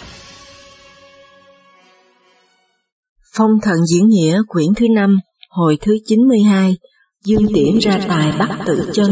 Phong thần diễn nghĩa quyển thứ 5, hồi thứ 92, Dương Tiễn ra tài bắt Tử Chân.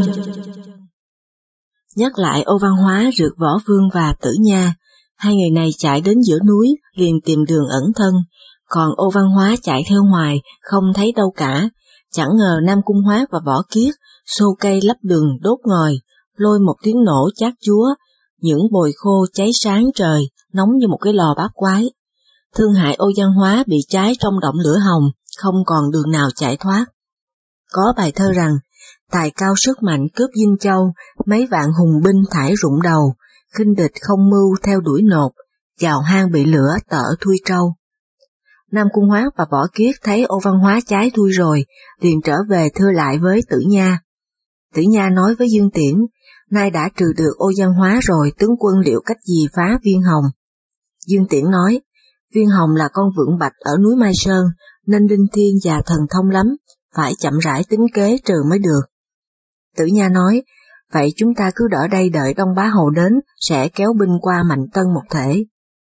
Nhắc lại Ô Văn Hóa rượt Võ Vương và Tử Nha, hai người này chạy đến giữa núi liền tìm đường ẩn thân, còn Ô Văn Hóa chạy theo hoài không thấy đâu cả. Chẳng ngờ Nam Cung Hoát và Võ Kiết xô cây lấp đường đốt ngòi, lôi một tiếng nổ chát chúa, những bồi khô cháy sáng trời, nóng như một cái lò bát quái. Thương hại Ô Văn Hóa bị cháy trong động lửa hồng, không còn đường nào chạy thoát. Có bài thơ rằng, tài cao sức mạnh cướp Dinh Châu, mấy vạn hùng binh thải rụng đầu, khinh địch không mưu theo đuổi nột, vào hang bị lửa tở thui trâu. Nam Cung Hoát và Võ Kiết thấy Ô Văn Hóa cháy thui rồi, liền trở về thưa lại với Tử Nha. Tử Nha nói với Dương Tiễn, nay đã trừ được Ô Văn Hóa rồi, tướng quân liệu cách gì phá Viên Hồng? Dương Tiễn nói, Viên Hồng là con vượn bạch ở núi Mai Sơn, nên linh thiên và thần thông lắm, phải chậm rãi tính kế trừ mới được. Tử Nha nói, vậy chúng ta cứ đỡ đây đợi Đông Bá Hầu đến, sẽ kéo binh qua Mạnh Tân một thể.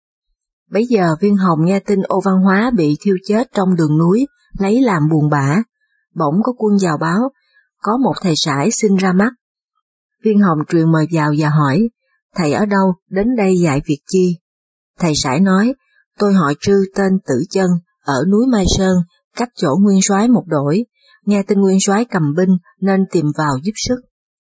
Bấy giờ Viên Hồng nghe tin Ô Văn Hóa bị thiêu chết trong đường núi, lấy làm buồn bã. Bỗng có quân vào báo, có một thầy sãi xin ra mắt. Viên Hồng truyền mời vào và hỏi, thầy ở đâu, đến đây dạy việc chi? Thầy sãi nói, tôi họ Trư tên Tử Chân, ở núi Mai Sơn, cách chỗ nguyên soái một đổi, nghe tin nguyên soái cầm binh nên tìm vào giúp sức.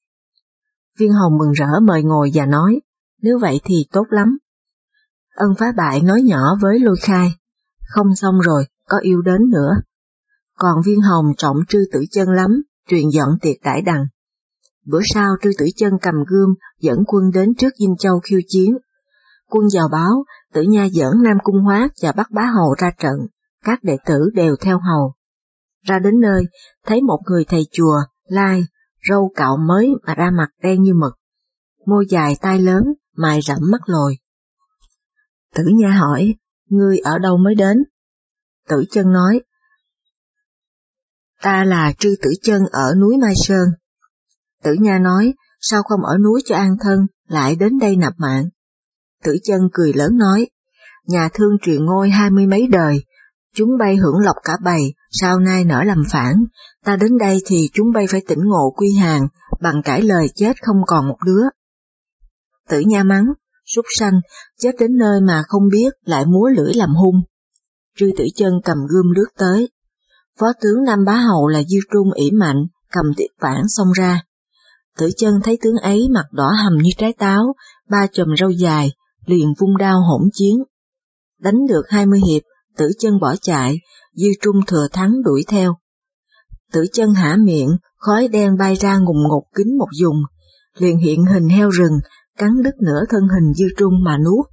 Viên Hồng mừng rỡ mời ngồi và nói, nếu vậy thì tốt lắm. Ân phá bại nói nhỏ với Lôi Khai, không xong rồi, có yêu đến nữa. Còn Viên Hồng trọng Trư Tử Chân lắm, truyền giận tiệc đãi đằng. Bữa sau Trư Tử Chân cầm gươm dẫn quân đến trước Dinh Châu khiêu chiến. Quân vào báo, Tử Nha dẫn Nam Cung Hoát và Bắc Bá Hầu ra trận, các đệ tử đều theo hầu. Ra đến nơi, thấy một người thầy chùa, lai, râu cạo mới mà ra mặt đen như mực, môi dài tai lớn, mày rậm mắt lồi. Tử Nha hỏi, ngươi ở đâu mới đến? Tử Chân nói, ta là Trư Tử Chân ở núi Mai Sơn. Tử Nha nói, sao không ở núi cho an thân, lại đến đây nạp mạng? Tử Chân cười lớn nói, nhà thương truyền ngôi 20 mấy đời, chúng bay hưởng lộc cả bầy, sau nay nỡ làm phản, ta đến đây thì chúng bay phải tỉnh ngộ quy hàng, bằng cãi lời chết không còn một đứa. Tử Nha mắng, súc sanh, chết đến nơi mà không biết, lại múa lưỡi làm hung. Trư Tử Chân cầm gươm lướt tới. Phó tướng Nam Bá Hầu là Diêu Trung ỷ mạnh, cầm tiệp phản xông ra. Tử Chân thấy tướng ấy mặt đỏ hầm như trái táo, ba chùm râu dài, liền vung đao hỗn chiến. Đánh được 20 hiệp, Tử Chân bỏ chạy, Diêu Trung thừa thắng đuổi theo. Tử Chân hả miệng, khói đen bay ra ngùng ngục kín một vùng, liền hiện hình heo rừng, cắn đứt nửa thân hình Diêu Trung mà nuốt.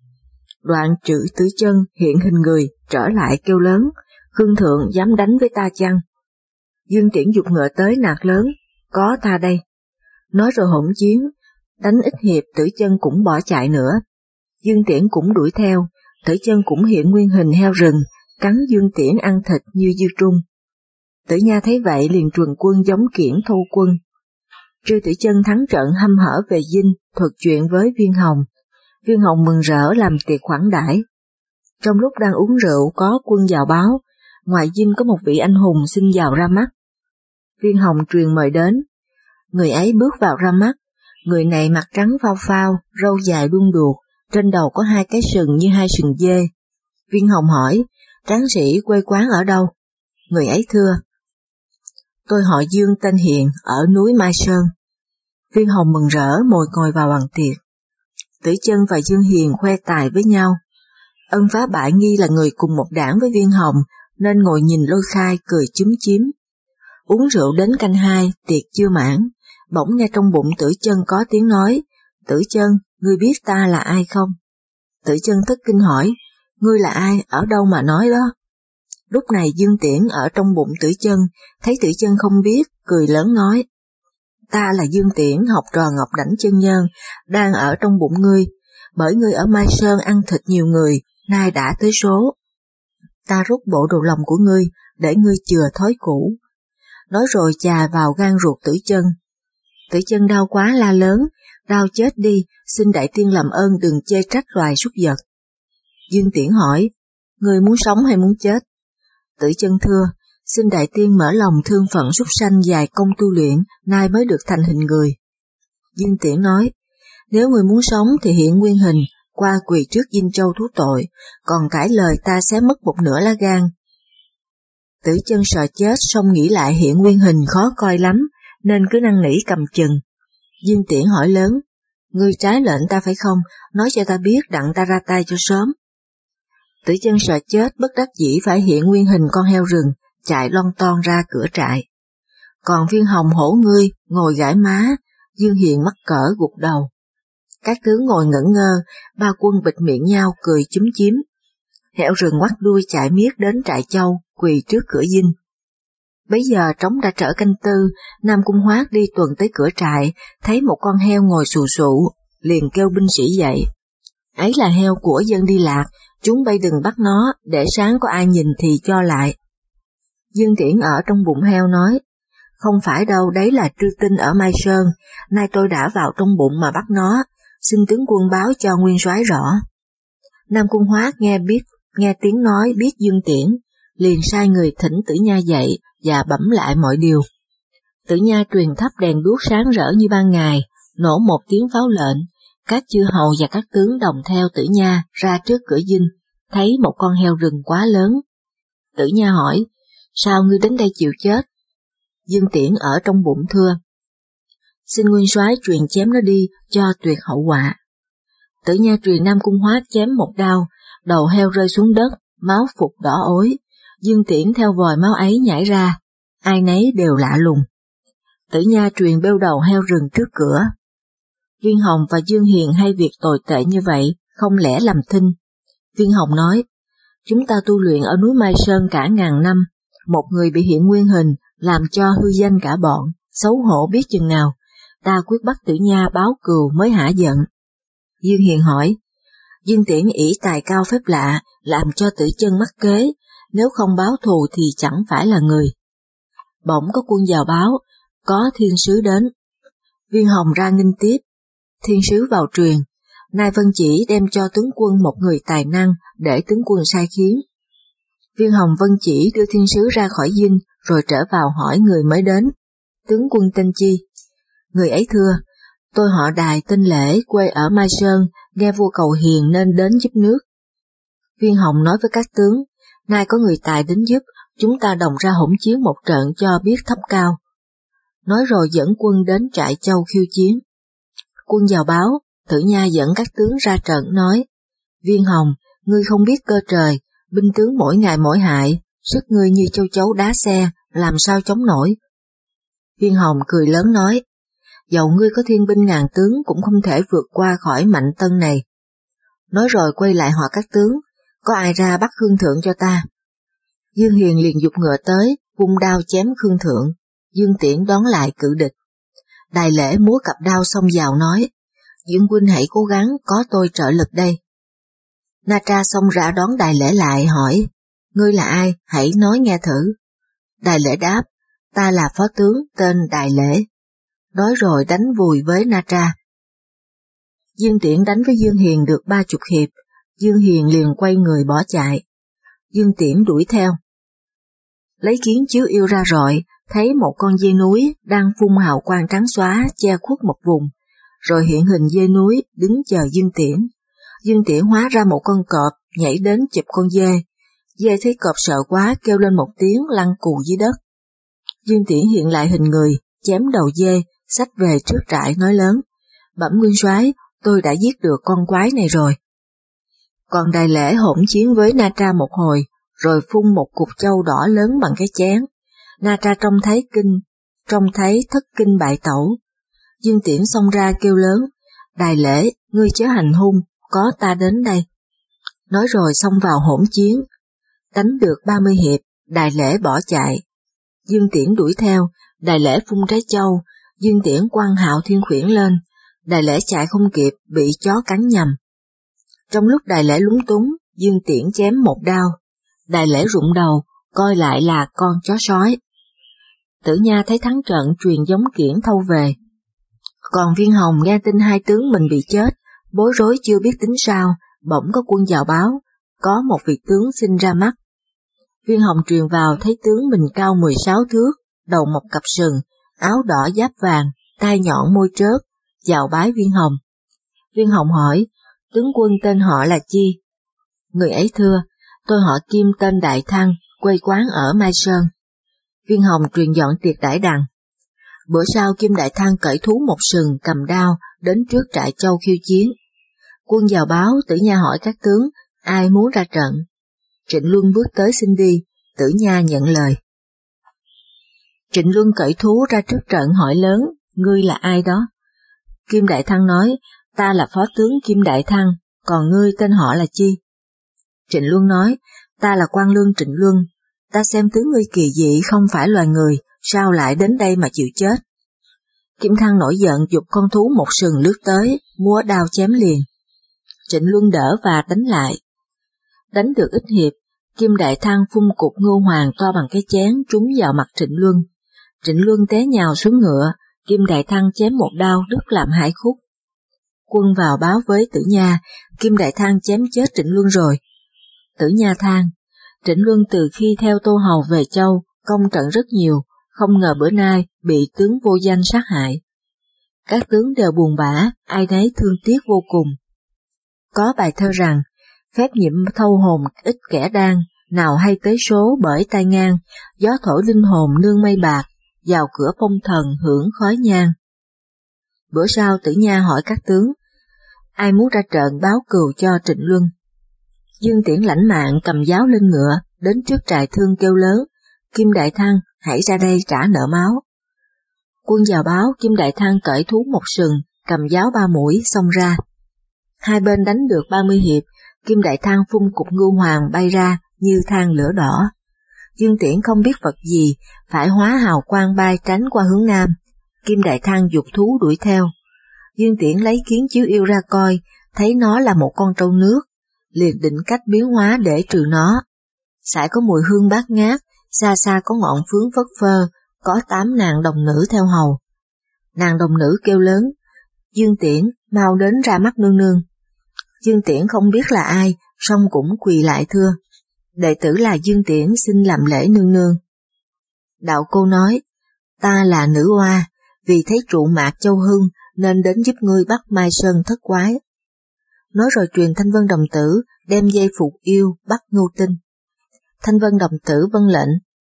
Đoạn Trữ Tử Chân hiện hình người, trở lại kêu lớn, Khương Thượng dám đánh với ta chăng? Dương Tiễn giục ngựa tới nạt lớn, có ta đây. Nói rồi hỗn chiến, đánh ít hiệp Tử Chân cũng bỏ chạy nữa. Dương Tiễn cũng đuổi theo, Tử Chân cũng hiện nguyên hình heo rừng, cắn Dương Tiễn ăn thịt như Diêu Trung. Tử Nha thấy vậy liền truần quân giống kiển thâu quân. Trư Tử Chân thắng trận hăm hở về dinh, thuật chuyện với Viên Hồng. Viên Hồng mừng rỡ làm tiệc khoản đãi. Trong lúc đang uống rượu có quân vào báo, ngoài dinh có một vị anh hùng xin vào ra mắt. Viên Hồng truyền mời đến. Người ấy bước vào ra mắt, người này mặt trắng phao phao, râu dài đuông đuột, trên đầu có hai cái sừng như hai sừng dê. Viên Hồng hỏi, tráng sĩ quê quán ở đâu? Người ấy thưa, tôi họ Dương tên Hiền, ở núi Mai Sơn. Viên Hồng mừng rỡ ngồi vào bàn tiệc. Tử Chân và Dương Hiền khoe tài với nhau. Ân phá bại nghi là người cùng một đảng với Viên Hồng, nên ngồi nhìn Lôi Khai cười chúm chím. Uống rượu đến canh 2, tiệc chưa mãn, bỗng nghe trong bụng Tử Chân có tiếng nói, Tử Chân, ngươi biết ta là ai không? Tử Chân thất kinh hỏi, ngươi là ai, ở đâu mà nói đó? Lúc này Dương Tiễn ở trong bụng Tử Chân, thấy Tử Chân không biết, cười lớn nói, ta là Dương Tiễn, học trò Ngọc Đảnh Chân Nhân, đang ở trong bụng ngươi, bởi ngươi ở Mai Sơn ăn thịt nhiều người, nay đã tới số. Ta rút bộ đồ lòng của ngươi, để ngươi chừa thói cũ. Nói rồi chà vào gan ruột Tử Chân. Tử Chân đau quá la lớn, đau chết đi, xin đại tiên làm ơn đừng chê trách loài súc vật. Dương Tiễn hỏi, ngươi muốn sống hay muốn chết? Tử Chân thưa, xin đại tiên mở lòng thương phận súc sanh dài công tu luyện, nay mới được thành hình người. Dương Tiễn nói, nếu ngươi muốn sống thì hiện nguyên hình, qua quỳ trước Dinh Châu thú tội, còn cãi lời ta sẽ mất một nửa lá gan. Tử Chân sợ chết, song nghĩ lại hiện nguyên hình khó coi lắm, nên cứ năn nỉ cầm chừng. Dương Tiễn hỏi lớn, ngươi trái lệnh ta phải không, nói cho ta biết đặng ta ra tay cho sớm. Tử Chân sợ chết, bất đắc dĩ phải hiện nguyên hình con heo rừng, chạy lon ton ra cửa trại. Còn Viên Hồng hổ ngươi, ngồi gãi má, Dương Hiền mắc cỡ gục đầu. Các tướng ngồi ngẩn ngơ, ba quân bịt miệng nhau cười chúm chím. Heo rừng ngoắt đuôi chạy miết đến trại Châu, quỳ trước cửa dinh. Bấy giờ trống đã trở canh tư, Nam Cung Hoát đi tuần tới cửa trại, thấy một con heo ngồi xù xụ, liền kêu binh sĩ dậy. Ấy là heo của dân đi lạc, chúng bay đừng bắt nó, để sáng có ai nhìn thì cho lại. Dương Tiễn ở trong bụng heo nói, không phải đâu, đấy là Trư Tinh ở Mai Sơn, nay tôi đã vào trong bụng mà bắt nó, xin tướng quân báo cho nguyên soái rõ. Nam Cung Hoát nghe tiếng nói biết Dương Tiễn, liền sai người thỉnh Tử Nha dậy và bẩm lại mọi điều. Tử Nha truyền thắp đèn đuốc sáng rỡ như ban ngày, nổ một tiếng pháo lệnh, các chư hầu và các tướng đồng theo Tử Nha ra trước cửa dinh, thấy một con heo rừng quá lớn. Tử Nha hỏi, sao ngươi đến đây chịu chết? Dương Tiễn ở trong bụng thưa, xin nguyên soái truyền chém nó đi cho tuyệt hậu họa. Tử Nha truyền Nam Cung Hoát chém một đao, đầu heo rơi xuống đất, máu phục đỏ ối. Dương Tiễn theo vòi máu ấy nhảy ra, ai nấy đều lạ lùng. Tử Nha truyền bêu đầu heo rừng trước cửa. Viên Hồng và Dương Hiền hay việc tồi tệ như vậy, không lẽ làm thinh? Viên Hồng nói, chúng ta tu luyện ở núi Mai Sơn cả ngàn năm, một người bị hiện nguyên hình, làm cho hư danh cả bọn, xấu hổ biết chừng nào, ta quyết bắt Tử Nha báo cừu mới hả giận. Dương Hiền hỏi, Dương Tiễn ỷ tài cao phép lạ, làm cho Tử Chân mắc kế, nếu không báo thù thì chẳng phải là người. Bỗng có quân vào báo, có thiên sứ đến. Viên Hồng ra nghênh tiếp, thiên sứ vào truyền, nay Vân Chỉ đem cho tướng quân một người tài năng để tướng quân sai khiến. Viên Hồng Vân Chỉ đưa thiên sứ ra khỏi dinh, rồi trở vào hỏi người mới đến, tướng quân tên chi? Người ấy thưa, tôi họ Đài tên Lễ, quê ở Mai Sơn, nghe vua cầu hiền nên đến giúp nước. Viên Hồng nói với các tướng, nay có người tài đến giúp, chúng ta đồng ra hỗn chiến một trận cho biết thấp cao. Nói rồi dẫn quân đến trại Châu khiêu chiến. Quân vào báo, Tử Nha dẫn các tướng ra trận nói, Viên Hồng, ngươi không biết cơ trời, binh tướng mỗi ngày mỗi hại, sức ngươi như châu chấu đá xe, làm sao chống nổi. Viên Hồng cười lớn nói, dầu ngươi có thiên binh ngàn tướng cũng không thể vượt qua khỏi Mạnh Tân này. Nói rồi quay lại hỏi các tướng, có ai ra bắt Khương Thượng cho ta? Dương Hiền liền giục ngựa tới, vung đao chém Khương Thượng, Dương Tiễn đón lại cự địch. Đài Lễ múa cặp đao xông vào nói, Dương huynh hãy cố gắng, có tôi trợ lực đây. Na Tra xông ra đón Đài Lễ lại hỏi, ngươi là ai, hãy nói nghe thử. Đài Lễ đáp, ta là phó tướng tên Đài Lễ. Nói rồi đánh vùi với Na Tra. Dương Tiễn đánh với Dương Hiền được 30 hiệp, Dương Hiền liền quay người bỏ chạy. Dương Tiễn đuổi theo. Lấy kiến chiếu yêu ra rọi, thấy một con dê núi đang phun hào quang trắng xóa che khuất một vùng, rồi hiện hình dê núi đứng chờ Dương Tiễn. Dương Tiễn hóa ra một con cọp nhảy đến chụp con dê. Dê thấy cọp sợ quá kêu lên một tiếng lăn cù dưới đất. Dương Tiễn hiện lại hình người, chém đầu dê, xách về trước trại nói lớn, bẩm nguyên soái, tôi đã giết được con quái này rồi. Còn Đài Lễ hỗn chiến với Na Tra một hồi, rồi phun một cục châu đỏ lớn bằng cái chén. Na Tra trông thấy thất kinh bại tẩu. Dương Tiễn xông ra kêu lớn, Đài Lễ, ngươi chớ hành hung, có ta đến đây. Nói rồi xông vào hỗn chiến. Đánh được 30 hiệp, Đài Lễ bỏ chạy. Dương Tiễn đuổi theo, Đài Lễ phun trái châu, Dương Tiễn quăng Hạo Thiên Khuyển lên, Đài Lễ chạy không kịp, bị chó cắn nhầm. Trong lúc Đài Lễ lúng túng, Dương Tiễn chém một đao, Đài Lễ rụng đầu, coi lại là con chó sói. Tử Nha thấy thắng trận truyền giống kiển thâu về. Còn Viên Hồng nghe tin hai tướng mình bị chết, bối rối chưa biết tính sao, bỗng có quân vào báo, có một vị tướng xin ra mắt. Viên Hồng truyền vào thấy tướng mình cao 16 thước, đầu mọc cặp sừng, áo đỏ giáp vàng, tai nhọn môi trớt, chào bái Viên Hồng. Viên Hồng hỏi, tướng quân tên họ là chi? Người ấy thưa, tôi họ Kim tên Đại Thăng, quê quán ở Mai Sơn. Viên Hồng truyền dọn tiệc đãi đằng. Bữa sau Kim Đại Thăng cởi thú một sừng cầm đao đến trước trại Châu khiêu chiến. Quân vào báo, Tử Nha hỏi các tướng, ai muốn ra trận? Trịnh Luân bước tới xin đi, Tử Nha nhận lời. Trịnh Luân cởi thú ra trước trận hỏi lớn, ngươi là ai đó? Kim Đại Thăng nói, ta là phó tướng Kim Đại Thăng, còn ngươi tên họ là chi? Trịnh Luân nói, ta là Quan Lương Trịnh Luân, ta xem tướng ngươi kỳ dị không phải loài người, sao lại đến đây mà chịu chết? Kim Thăng nổi giận giục con thú một sừng lướt tới, múa đao chém liền. Trịnh Luân đỡ và đánh lại. Đánh được ít hiệp, Kim Đại Thăng phun cục ngô hoàng to bằng cái chén trúng vào mặt Trịnh Luân. Trịnh Luân té nhào xuống ngựa, Kim Đại Thăng chém một đao đứt làm hai khúc. Quân vào báo với Tử Nha, Kim Đại Thăng chém chết Trịnh Luân rồi. Tử Nha than, Trịnh Luân từ khi theo Tô Hầu về Châu, công trận rất nhiều, không ngờ bữa nay bị tướng vô danh sát hại. Các tướng đều buồn bã, ai nấy thương tiếc vô cùng. Có bài thơ rằng, phép nhiệm thâu hồn ít kẻ đan, nào hay tới số bởi tai ngang, gió thổi linh hồn nương mây bạc, vào cửa phong thần hưởng khói nhang. Bữa sau Tử Nha hỏi các tướng, ai muốn ra trận báo cừu cho Trịnh Luân? Dương Tiễn lãnh mạng cầm giáo lên ngựa, đến trước trại Thương kêu lớn, Kim Đại Thăng, hãy ra đây trả nợ máu. Quân vào báo Kim Đại Thăng cởi thú một sừng, cầm giáo 3 mũi, xông ra. Hai bên đánh được 30 hiệp, Kim Đại Thăng phun cục ngưu hoàng bay ra như than lửa đỏ. Dương Tiễn không biết vật gì, phải hóa hào quang bay tránh qua hướng nam. Kim Đại Thăng giục thú đuổi theo. Dương Tiễn lấy kiến chiếu yêu ra coi, thấy nó là một con trâu nước, liền định cách biến hóa để trừ nó. Sải có mùi hương bát ngát, xa xa có ngọn phướng phất phơ, có 8 nàng đồng nữ theo hầu. Nàng đồng nữ kêu lớn, Dương Tiễn, mau đến ra mắt nương nương. Dương Tiễn không biết là ai, song cũng quỳ lại thưa, đệ tử là Dương Tiễn xin làm lễ nương nương. Đạo cô nói, ta là nữ oa, vì thấy trụ mạc Châu Hưng nên đến giúp ngươi bắt Mai Sơn thất quái. Nói rồi truyền Thanh Vân đồng tử đem dây phục yêu bắt Ngưu Tinh. Thanh Vân đồng tử vâng lệnh,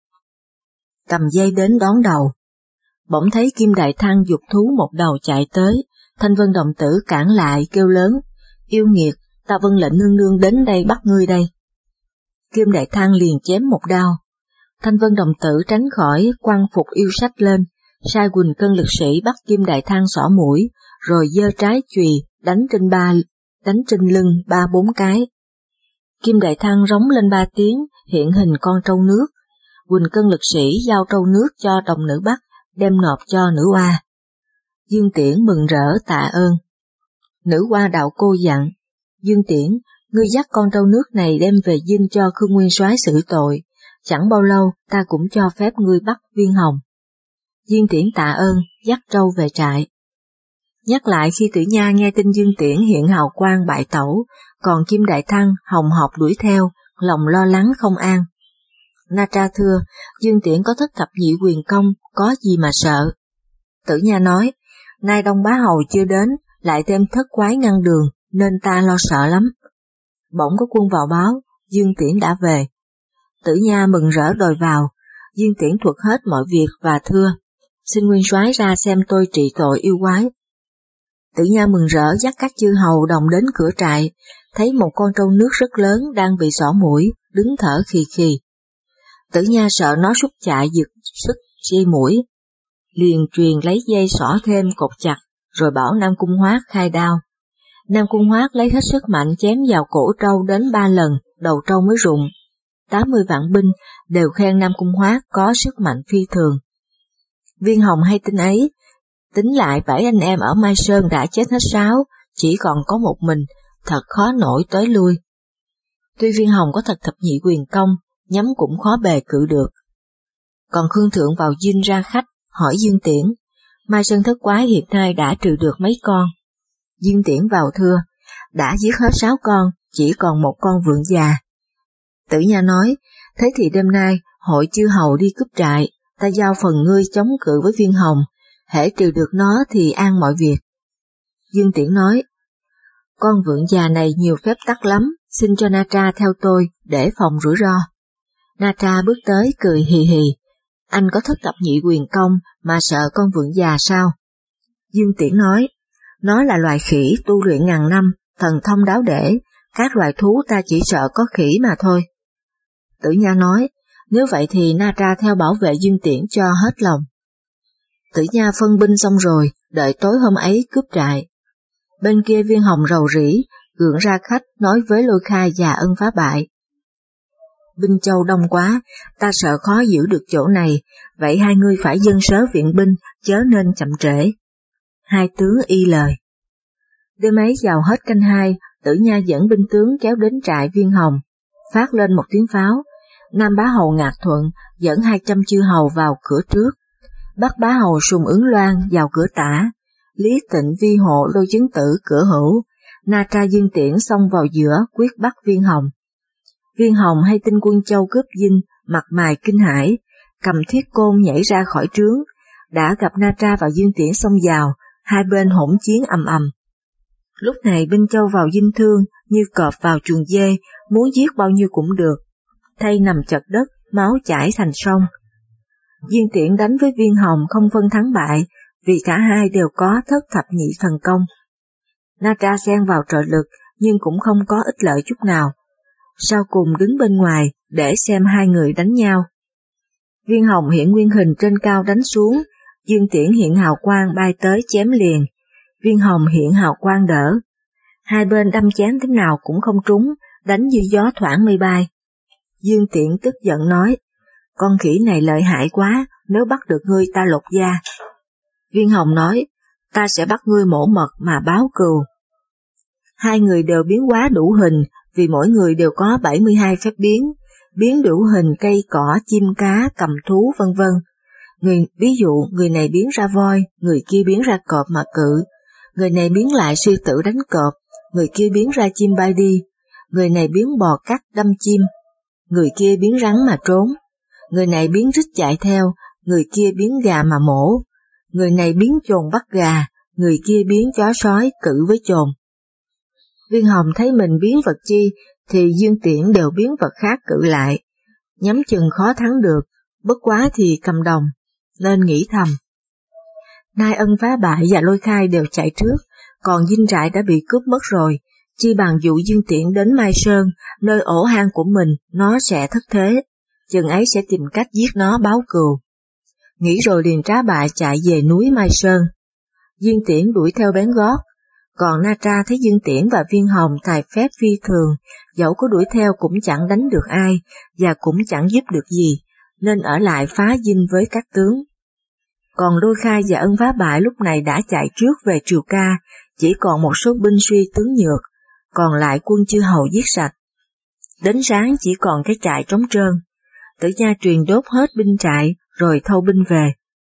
cầm dây đến đón đầu. Bỗng thấy Kim Đại Thăng giục thú một đầu chạy tới, Thanh Vân đồng tử cản lại kêu lớn, yêu nghiệt, ta vâng lệnh nương nương đến đây bắt ngươi đây. Kim Đại Thăng liền chém một đao. Thanh Vân đồng tử tránh khỏi, quăng phục yêu sách lên, sai Quỳnh Cân lực sĩ bắt Kim Đại Thăng xỏ mũi, rồi giơ trái chùy đánh trên lưng 3-4 cái. Kim Đại Thăng rống lên 3 tiếng, hiện hình con trâu nước. Quỳnh Cân lực sĩ giao trâu nước cho đồng nữ bắt, đem nộp cho nữ oa. Dương Tiễn mừng rỡ tạ ơn. Nữ oa đạo cô dặn, Dương Tiễn, ngươi dắt con trâu nước này đem về dinh cho Khương Nguyên Soái xử tội, chẳng bao lâu ta cũng cho phép ngươi bắt Viên Hồng. Dương Tiễn tạ ơn, dắt trâu về trại. Nhắc lại khi Tử Nha nghe tin Dương Tiễn hiện hào quang bại tẩu, còn Kim Đại Thăng hồng hộc đuổi theo, lòng lo lắng không an. Na Tra thưa, Dương Tiễn có thất thập nhị quyền công, có gì mà sợ. Tử Nha nói, nay Đông Bá Hầu chưa đến, lại thêm thất quái ngăn đường, nên ta lo sợ lắm. Bỗng có quân vào báo, Dương Tiễn đã về. Tử Nha mừng rỡ đòi vào, Dương Tiễn thuật hết mọi việc và thưa, xin Nguyên Soái ra xem tôi trị tội yêu quái. Tử Nha mừng rỡ dắt các chư hầu đồng đến cửa trại, thấy một con trâu nước rất lớn đang bị xỏ mũi, đứng thở khì khì. Tử Nha sợ nó sút chạy giật sức dây mũi, liền truyền lấy dây xỏ thêm cột chặt, rồi bảo Nam Cung Hoát khai đao. Nam Cung Hoát lấy hết sức mạnh chém vào cổ trâu đến 3 lần, đầu trâu mới rụng. 80 vạn binh đều khen Nam Cung Hoát có sức mạnh phi thường. Viên Hồng hay tin ấy, tính lại 7 anh em ở Mai Sơn đã chết hết 6, chỉ còn có một mình, thật khó nổi tới lui. Tuy Viên Hồng có thật thập nhị quyền công, nhắm cũng khó bề cự được. Còn Khương Thượng vào dinh ra khách, hỏi Dương Tiễn, Mai Sơn thất quái hiện nay đã trừ được mấy con? Dương Tiễn vào thưa, đã giết hết 6 con, chỉ còn một con vượn già. Tử Nha nói, thế thì đêm nay hội chư hầu đi cướp trại, ta giao phần ngươi chống cự với Viên Hồng, hễ trừ được nó thì an mọi việc. Dương Tiễn nói, con vượn già này nhiều phép tắc lắm, xin cho Na Tra theo tôi để phòng rủi ro. Na Tra bước tới cười hì hì, anh có thất thập nhị quyền công mà sợ con vượn già sao? Dương Tiễn nói, nó là loài khỉ tu luyện ngàn năm, thần thông đáo để, các loài thú ta chỉ sợ có khỉ mà thôi. Tử Nha nói, nếu vậy thì Na Tra theo bảo vệ Dương Tiễn cho hết lòng. Tử Nha phân binh xong rồi, đợi tối hôm ấy cướp trại. Bên kia Viên Hồng rầu rĩ, gượng ra khách nói với Lôi Khai và Ân Phá Bại. Binh Châu đông quá, ta sợ khó giữ được chỗ này, vậy hai ngươi phải dâng sớ viện binh, chớ nên chậm trễ. Hai tướng y lời. Đêm ấy vào hết canh 2, Tử Nha dẫn binh tướng kéo đến trại Viên Hồng, phát lên một tiếng pháo. Nam Bá Hầu Ngạc Thuận dẫn 200 chư hầu vào cửa trước, Bắc Bá Hầu Sùng Ứng Loan vào cửa tả, Lý Tịnh Vi Hộ Lôi Chứng Tử cửa hữu, Na Tra Dương Tiễn xông vào giữa quyết bắt Viên Hồng. Viên Hồng hay tin quân Châu cướp dinh, mặt mày kinh hãi, cầm thiết côn nhảy ra khỏi trướng, đã gặp Na Tra và Dương Tiễn xông vào, hai bên hỗn chiến ầm ầm. Lúc này binh Châu vào dinh thương như cọp vào chuồng dê, muốn giết bao nhiêu cũng được, thay nằm chật đất, máu chảy thành sông. Dương Tiễn đánh với Viên Hồng không phân thắng bại, vì cả hai đều có thất thập nhị thần công. Na Tra xen vào trợ lực nhưng cũng không có ích lợi chút nào, sau cùng đứng bên ngoài để xem hai người đánh nhau. Viên Hồng hiện nguyên hình trên cao đánh xuống, Dương Tiễn hiện hào quang bay tới chém liền, Viên Hồng hiện hào quang đỡ. Hai bên đâm chém thế nào cũng không trúng, đánh như gió thoảng mây bay. Dương Tiễn tức giận nói, con khỉ này lợi hại quá, nếu bắt được ngươi ta lột da. Viên Hồng nói, ta sẽ bắt ngươi mổ mật mà báo cừu. Hai người đều biến hóa đủ hình, vì mỗi người đều có 72 phép biến đủ hình cây cỏ, chim cá, cầm thú vân vân. Ví dụ người này biến ra voi, người kia biến ra cọp mà cự, người này biến lại sư tử đánh cọp, người kia biến ra chim bay đi, người này biến bò cắt đâm chim, người kia biến rắn mà trốn, người này biến rít chạy theo, người kia biến gà mà mổ, người này biến chồn bắt gà, người kia biến chó sói cự với chồn. Viên Hồng thấy mình biến vật chi thì Dương Tiễn đều biến vật khác cự lại, nhắm chừng khó thắng được, bất quá thì cầm đồng, nên nghĩ thầm. Nay Ân Phá Bại và Lôi Khai đều chạy trước, còn dinh trại đã bị cướp mất rồi, chi bằng dụ Dương Tiễn đến Mai Sơn, nơi ổ hang của mình, nó sẽ thất thế, chừng ấy sẽ tìm cách giết nó báo cừu. Nghĩ rồi liền trá bại chạy về núi Mai Sơn. Dương Tiễn đuổi theo bén gót, còn Na Tra thấy Dương Tiễn và Viên Hồng tài phép phi thường, dẫu có đuổi theo cũng chẳng đánh được ai, và cũng chẳng giúp được gì, nên ở lại phá dinh với các tướng. Còn Lôi Khai và Ân Phá Bại lúc này đã chạy trước về Triều Ca, chỉ còn một số binh suy tướng nhược, còn lại quân chư hầu giết sạch. Đến sáng chỉ còn cái trại trống trơn, Tử Nha truyền đốt hết binh trại rồi thâu binh về.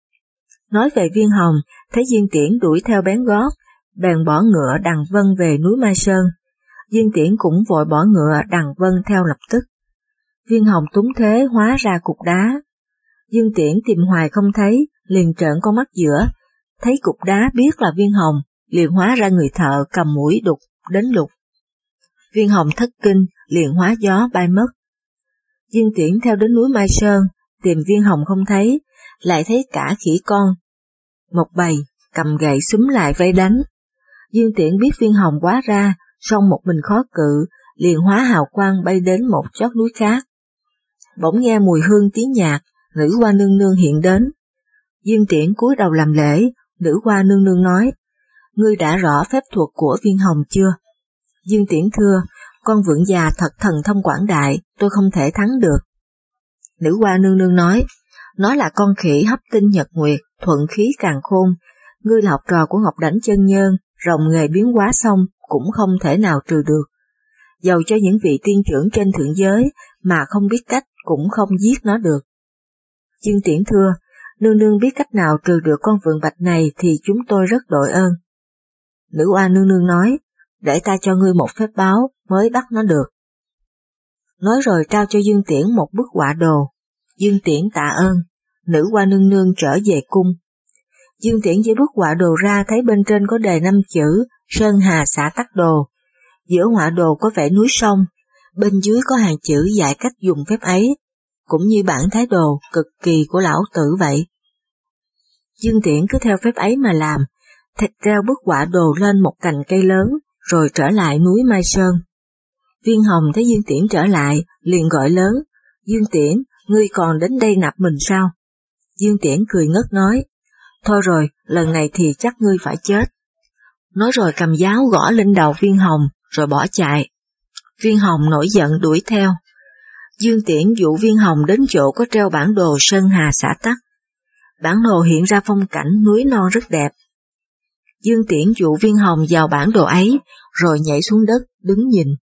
Nói về Viên Hồng, thấy Dương Tiễn đuổi theo bén gót, bèn bỏ ngựa đằng vân về núi Mai Sơn. Dương Tiễn cũng vội bỏ ngựa đằng vân theo lập tức. Viên Hồng túng thế hóa ra cục đá. Dương Tiễn tìm hoài không thấy, liền trợn con mắt giữa, thấy cục đá biết là Viên Hồng, liền hóa ra người thợ cầm mũi đục đến lục. Viên Hồng thất kinh, liền hóa gió bay mất. Dương Tiễn theo đến núi Mai Sơn, tìm Viên Hồng không thấy, lại thấy cả khỉ con. Một bầy, cầm gậy xúm lại vây đánh. Dương Tiễn biết Viên Hồng hóa ra, song một mình khó cự, liền hóa hào quang bay đến một chót núi khác. Bỗng nghe mùi hương tiếng nhạc, nữ hoa nương nương hiện đến. Dương Tiễn cúi đầu làm lễ, nữ hoa nương nương nói, ngươi đã rõ phép thuật của Viên Hồng chưa? Dương Tiễn thưa, con vượn già thật thần thông quảng đại, tôi không thể thắng được. Nữ hoa nương nương nói, nó là con khỉ hấp tinh nhật nguyệt, thuận khí càn khôn, ngươi là học trò của Ngọc Đảnh Chân Nhân, rồng nghề biến hóa xong cũng không thể nào trừ được. Dầu cho những vị tiên trưởng trên thượng giới mà không biết cách cũng không giết nó được. Dương Tiễn thưa, nương nương biết cách nào trừ được con vượn bạch này thì chúng tôi rất đội ơn. Nữ oa nương nương nói, để ta cho ngươi một phép báo mới bắt nó được. Nói rồi trao cho Dương Tiễn một bức họa đồ. Dương Tiễn tạ ơn, nữ hoa nương nương trở về cung. Dương Tiễn với bức họa đồ ra thấy bên trên có đề 5 chữ Sơn Hà Xã Tắc Đồ. Giữa họa đồ có vẽ núi sông, bên dưới có hàng chữ dạy cách dùng phép ấy, cũng như bản thái đồ cực kỳ của lão tử vậy. Dương Tiễn cứ theo phép ấy mà làm, treo bức họa đồ lên một cành cây lớn, rồi trở lại núi Mai Sơn. Viên Hồng thấy Dương Tiễn trở lại, liền gọi lớn, Dương Tiễn, ngươi còn đến đây nạp mình sao? Dương Tiễn cười ngất nói, thôi rồi, lần này thì chắc ngươi phải chết. Nói rồi cầm giáo gõ lên đầu Viên Hồng, rồi bỏ chạy. Viên Hồng nổi giận đuổi theo. Dương Tiễn dụ Viên Hồng đến chỗ có treo bản đồ Sơn Hà Xã Tắc. Bản đồ hiện ra phong cảnh núi non rất đẹp. Dương Tiễn dụ Viên Hồng vào bản đồ ấy, rồi nhảy xuống đất đứng nhìn.